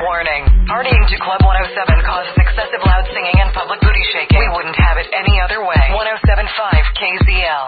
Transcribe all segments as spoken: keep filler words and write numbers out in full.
Warning. Partying to Club one oh seven causes excessive loud singing and public booty shaking. We wouldn't have it any other way. one oh seven point five K Z L.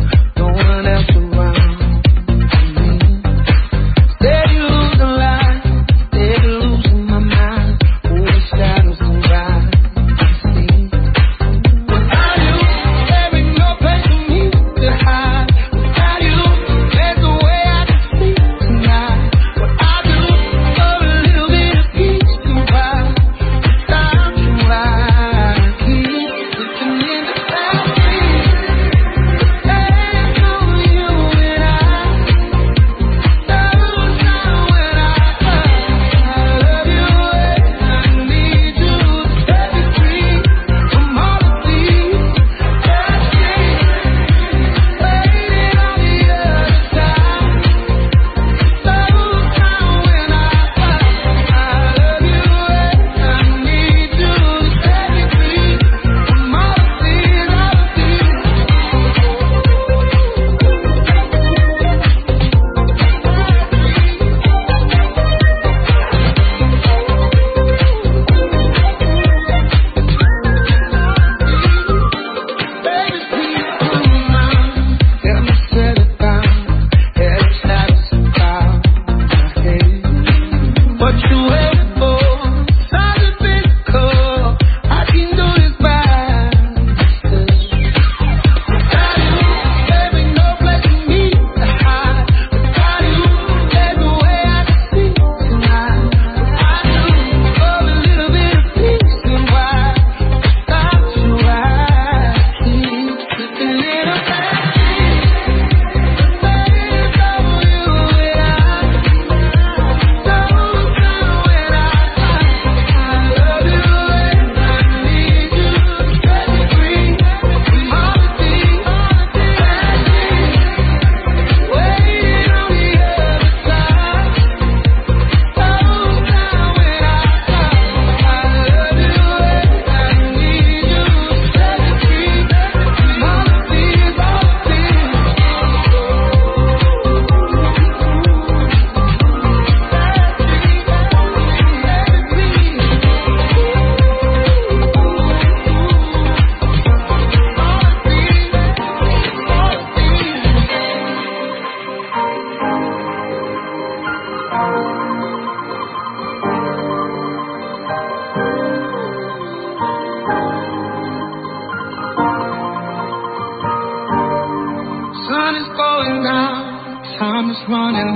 Stay you the line.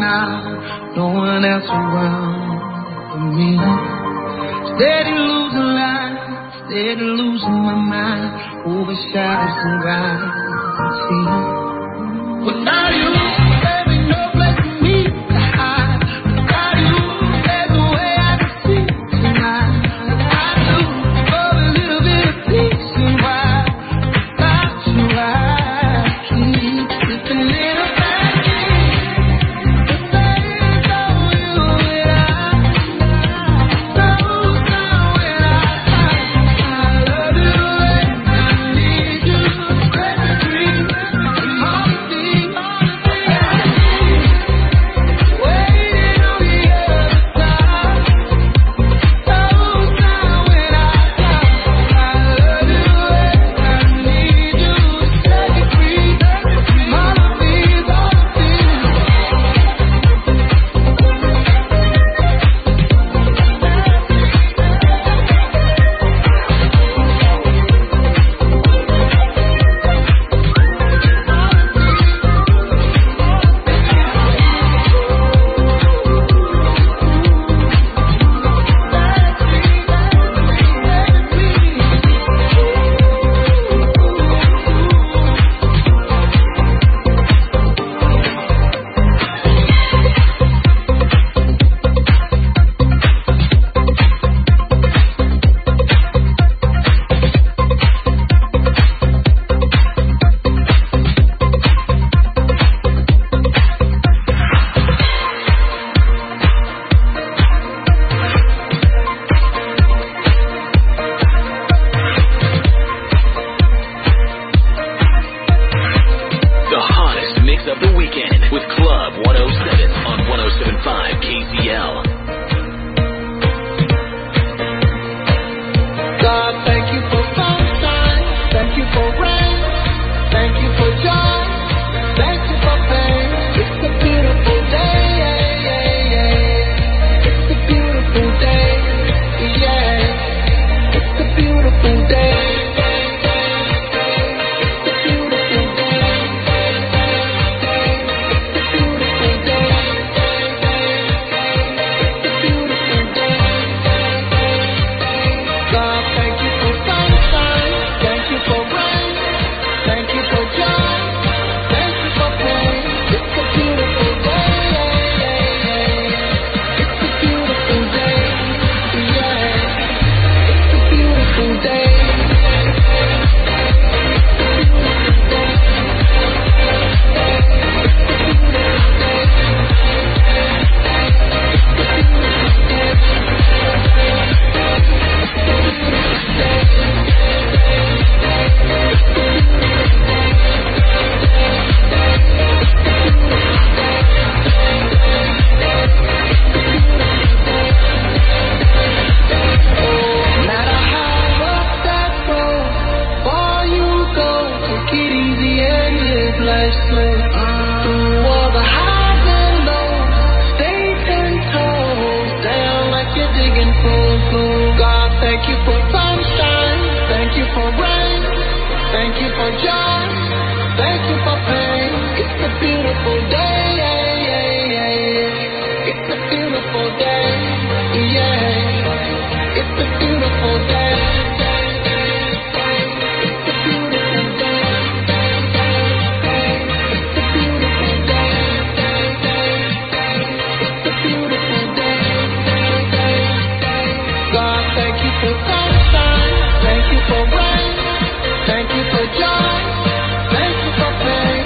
now, no one else around but me. Steady losing life, steady losing my mind, over shadows and gravity. Without you, there ain't no place for me to hide. Without you, there's no way I can see tonight. I do for a little bit of peace and why without you I keep slipping in a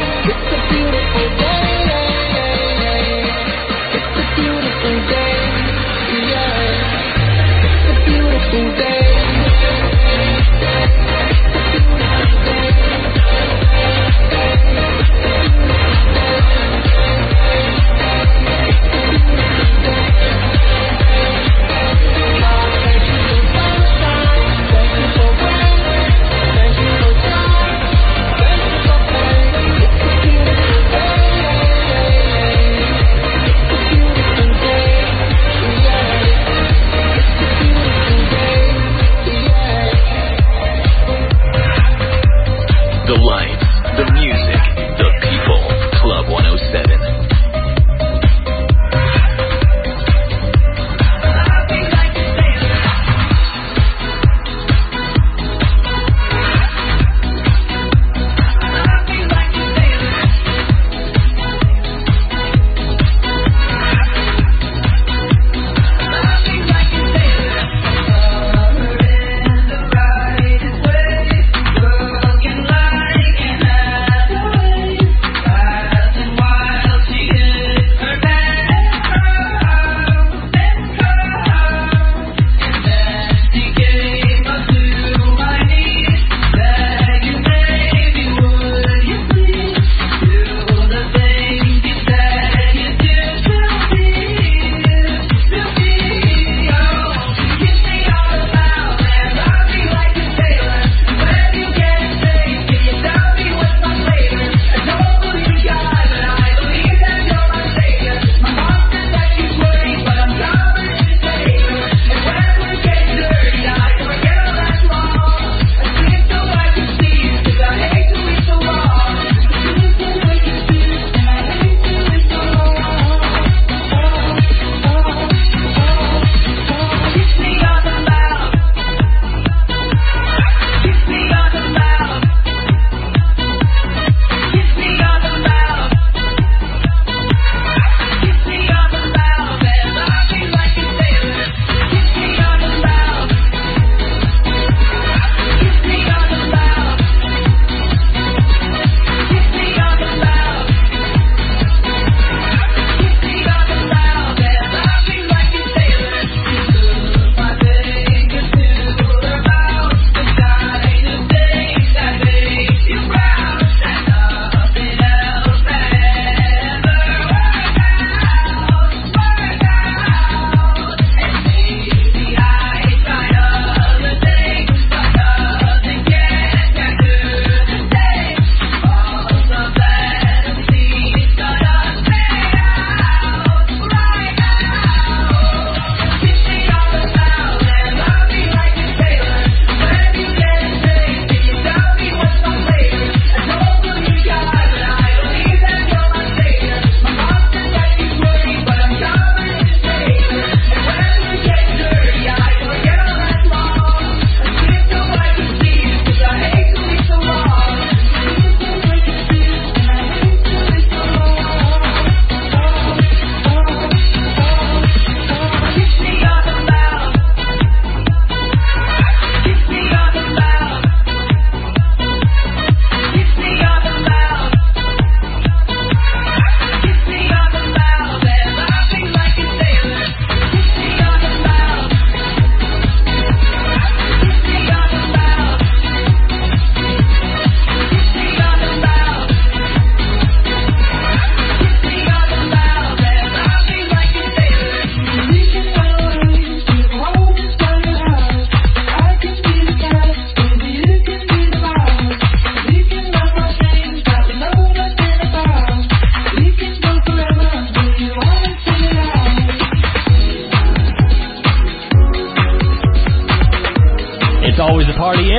It's a beautiful day.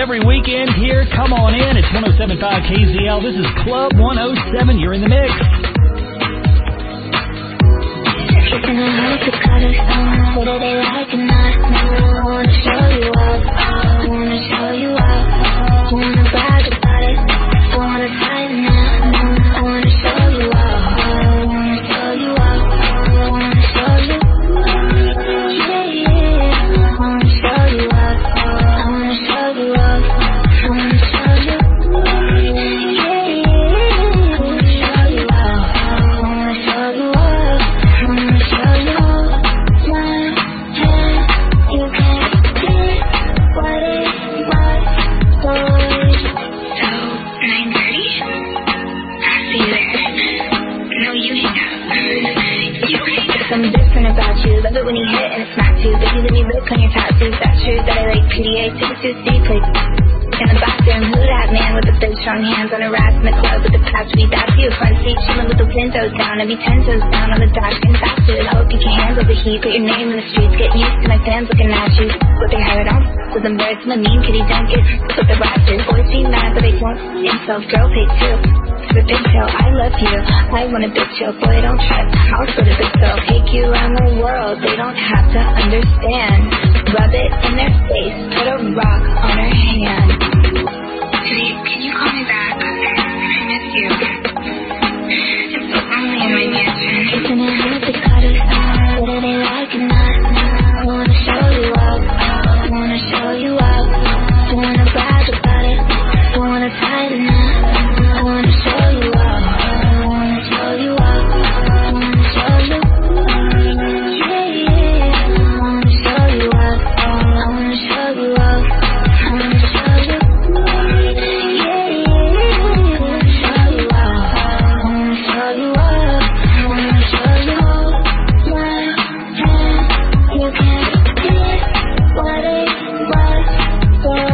every weekend here. Come on in. It's one oh seven point five K Z L. This is Club one oh seven. You're in the mix. Kissing a house to cut us on. Whether they like it or not, I wanna show you up. I wanna show you up. I wanna brag about it. I wanna tighten up. I wanna show you up. I wanna show you up. I wanna show you. Yeah, yeah. I wanna show you up. I wanna show you up. I wanna show you. Yeah, yeah. I wanna show you up. I wanna show you up. I wanna show you my hand. You can't get what it was for. So nine thirty. I'll see you there. No, you hang up. You hang up. Something different about you. Love it when you hit and it's not too. Baby, let me look on your tattoos. That's true that I like P D A. Take it to C, play in the bathroom. Who that man with the big strong hands on a rack in the club with the patch? We that's you. Front seat chilling with the windows down. I be ten toes down on the dash and faster. Hope you can handle the heat. Put your name in the streets. Get used to my fans looking at you. What they have it on. With them birds, my mean kitty don't get with the raptors. Boys be mad but they won't. Insult girl take two. To the big tail, I love you. I want a big chill. Boy, don't trip. I'll put a big girl. Take you around the world. They don't have to understand. Rub it in their face. Put a rock on her hand. Sweet, can you call me back? I miss you. It's so lonely in my mansion. Kissing a house to cut us off. Whether they like it or not, I wanna show you up. I wanna show you up. I wanna brag about it. I wanna tighten up. I wanna show you up. I wanna show you up. I wanna show you. Yeah, yeah. I wanna show you up. I wanna show you up. I wanna show you. Yeah, yeah. I wanna show you up. I wanna show you up. I wanna show you. My hand, you can't get what it was for.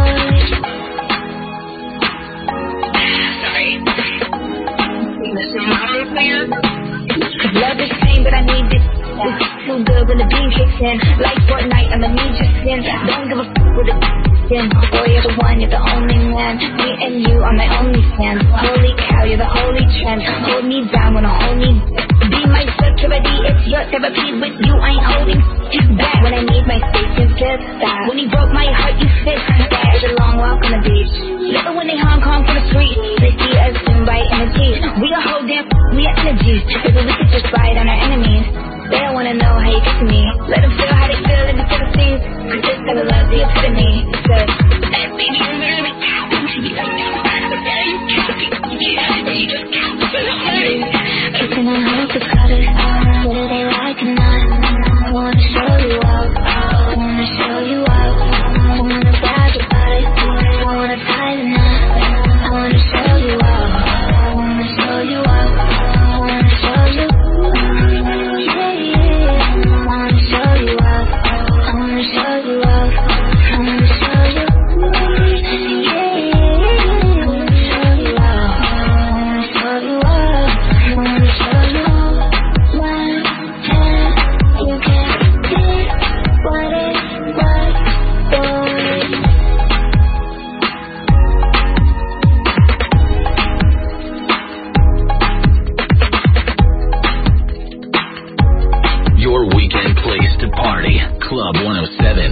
Sorry. Listen, mama, man. Cause love is pain, but I need this. It's too good when the beam kicks in. Like Fortnite, I'ma need your skin. Don't give a f with a in. Boy, you're the one, you're the only man. Me and you are my only fans. Holy cow, you're the holy trend. Hold me down, wanna hold me. Be my security, it's your therapy. With you, I ain't holding back. When I need my space, you give that. When you broke my heart, you fixed that. It's a long walk on the beach. Never when they Hong Kong from the street. They see us in right energy. We a whole damn, we are energy. Baby, we could just ride on our enemies. They don't wanna know how you get to me. Let them feel how they feel in the Philippines. Cause this kind of love the epitome. Good. That baby, you're really counting me right now. You just count for the hurting. Kissing a house to cut us off. Whether they like it or not, I wanna show you up. I wanna show you up. I wanna brag about it. I wanna tighten up. I wanna show you up. I wanna show you up. I wanna show you. Yeah, yeah. I wanna show you up. I wanna show you up. I wanna show you. Yeah, yeah. I wanna show you up. I wanna show you up. I wanna show you. My hand, you can't get what it was for. Your weekend place to party. Club one oh seven.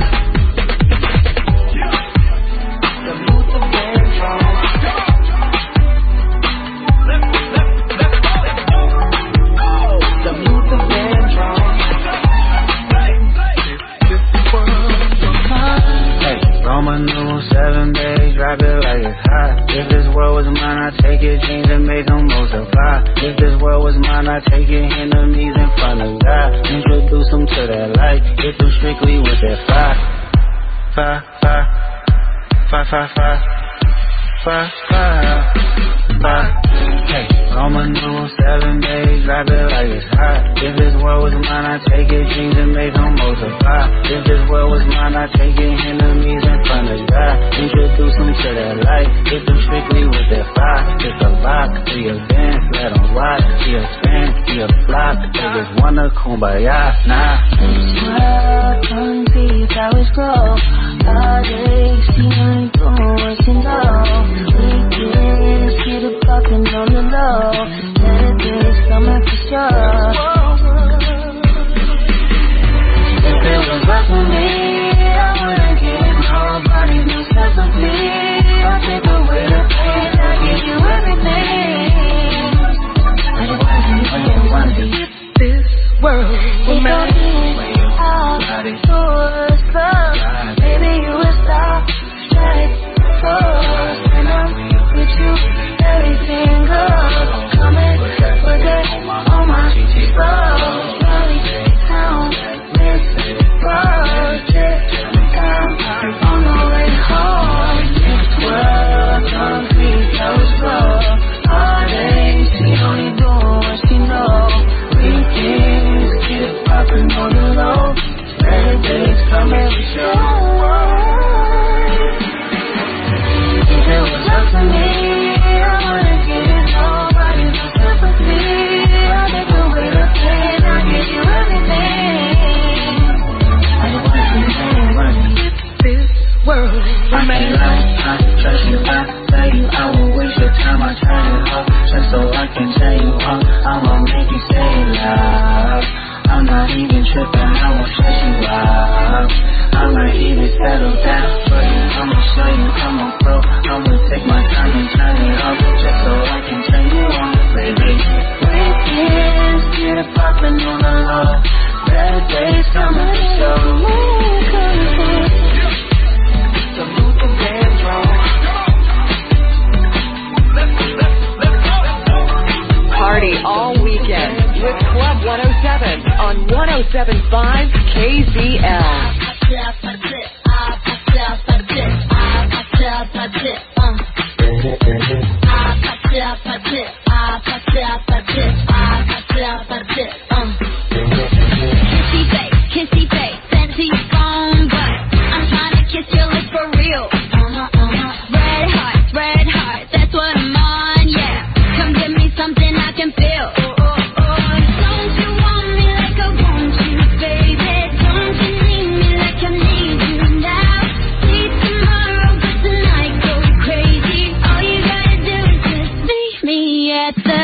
Roman numeral seven days, drop it like it's hot. If this world was mine, I'd take it, change and make them multiply. If this world was mine, I'd take it, enemies in front of God. Introduce them to that light, hit them strictly with that fire. Fire, fire, fire, fire, fire, fire, fire, fire. Hey, Roman numeral seven days, drop it like it's hot. If this world was mine, I'd take it, change and make them multiply. If this world was mine, I'd take it, enemies in front of God. Introduce them to that light, hit them strictly with that fire. It's a lock, we advance, let them rock. We expand, we a flock, they just wanna kumbaya, nah. This world, don't see how it's grow. All they see me doing you know. Weekends, get it poppin' on the low. Saturdays coming for sure. If it was up for me, I wouldn't give nobody no sympathy. I'll take away the pain, I'll give you everything. I just want to be this world will make out towards love. Baby, you will stop straight forward. And I'm with you, everything goes. Come and forget all my flaws. Really count this project. I'm on the way home. This world concrete, so slow. Heartache, she only doing what she know. Weekends, get it poppin' on the low. Saturdays coming for sure. If it was up to me, I wouldn't give nobody no sympathy. I'll take away the pain, I'll give you everything. I just want to be this world. I may lie, I trust you, I tell you I won't waste your time. I turn it off just so I can tell you all. I'ma make you say it loud. I'm not even tripping, I won't stress you out. I might even settle down for you. I'ma show you I'm a pro. I'ma take my time and turn it off just so I can turn you on, baby. Weekends, get it poppin' on the low. Better days coming for sure. So move the dance wrong. Party all weekend with Club one oh seven on one oh seven point five K Z L. Kissy face, kissy face, send to your phone, but I'm trying to kiss your lips for real. Uh-huh, uh-huh. Red heart, red heart, that's what I'm on, yeah. Come give me something I can feel. Oh, oh, oh. Don't you want me like I want you, baby? Don't you need me like I need you now? Sleep tomorrow, but tonight go crazy. All you gotta do is just meet me at the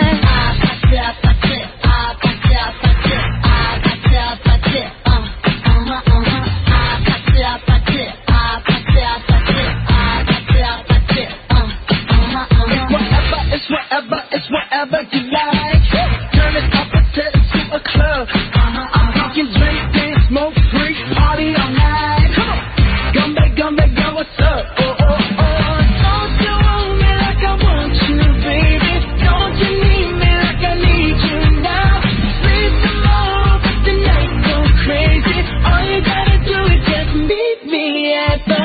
Whatever, it's whatever you like. Turn it up until it's a club. Uh-huh, you can drink, dance, smoke, freak, party all night. Come on, come back, come back, girl, what's up? Oh, oh, oh. Don't you want me like I want you, baby? Don't you need me like I need you now? Sleep tomorrow, but tonight go crazy. All you gotta do is just meet me at the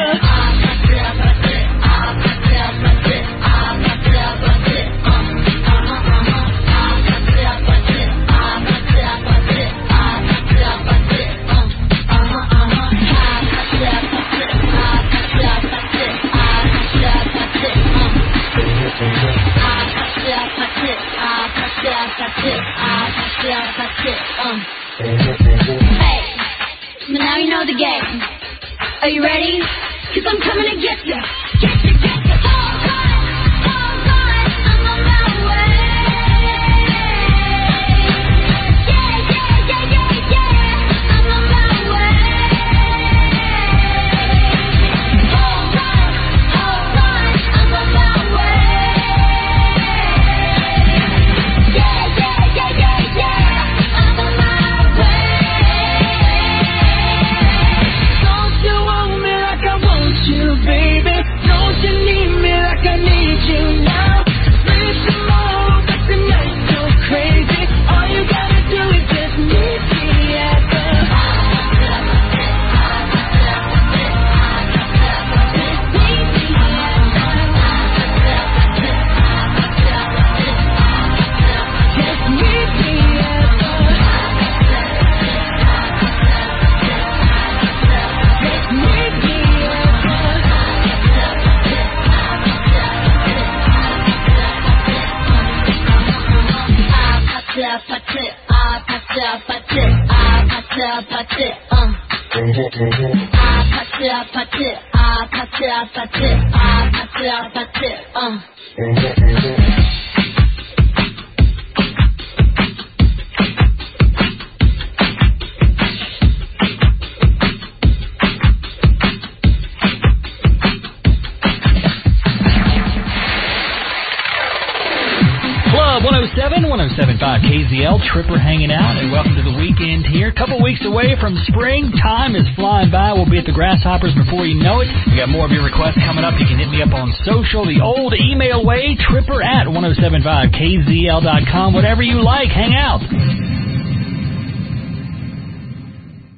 Hey, but now you know the game. Are you ready? Cause I'm coming to get ya. Get ya, get ya. All right, all right, I'm on my way. Yeah, yeah, yeah, yeah, yeah, I'm on my way. All right, all right, I'm on my way. Yeah, yeah, yeah, yeah, yeah, I'm on my way. Don't you want me like I want you, baby? Don't you need me like I need you now? Sleep tomorrow, but tonight go crazy. All you gotta do is just meet me at the Just meet me at the Just meet me at the I put it, I put it, I put it, I put it, I put it, uh. 아파트 아파트 아파트 아파트 아파트 아파트 어 Club one oh seven, one oh seven point five K Z L, Tripper hanging out, and welcome to the weekend here. A couple weeks away from spring. Time is flying by. We'll be at the Grasshoppers before you know it. We got more of your requests coming up. You can hit me up on social, the old email way, tripper at ten seventy-five K Z L dot com. Whatever you like, hang out.